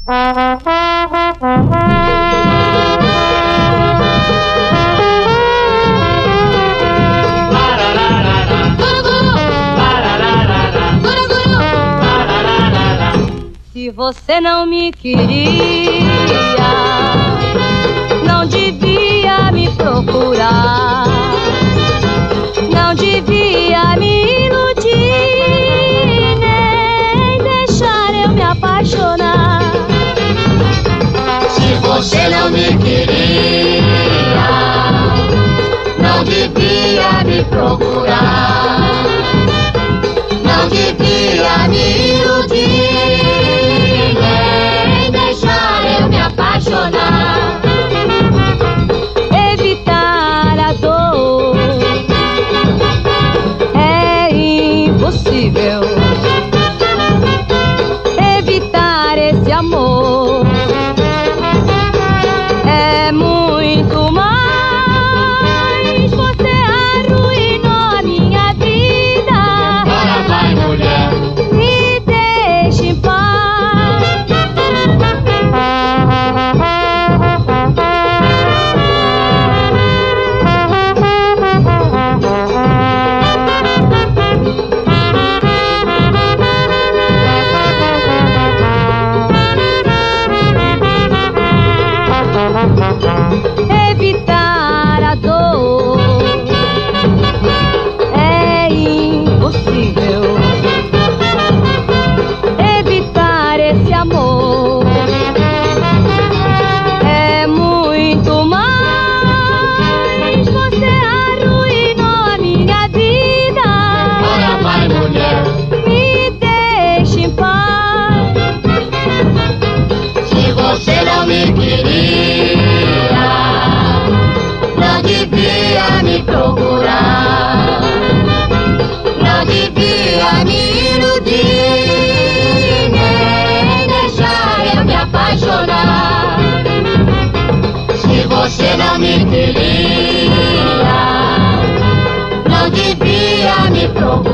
Se você não me queria, não devia me procurar, não devia me iludir, nem deixar eu me apaixonar. Se você não me queria, não devia me procurar, não devia me iludir, nem deixar eu me apaixonar. Evitar a dor é impossível, evitar esse amor é muito mais. Você arruinou a minha vida. Ora vai, mulher, Me deixe em paz. Evitar a dor é impossível, evitar esse amor é muito mais. Você arruinou a minha vida. ora vai, mulher, Me deixe em paz. se você não me queria, não devia me procurar, não devia me iludir, nem deixar eu me apaixonar. Se você não me queria, não devia me procurar,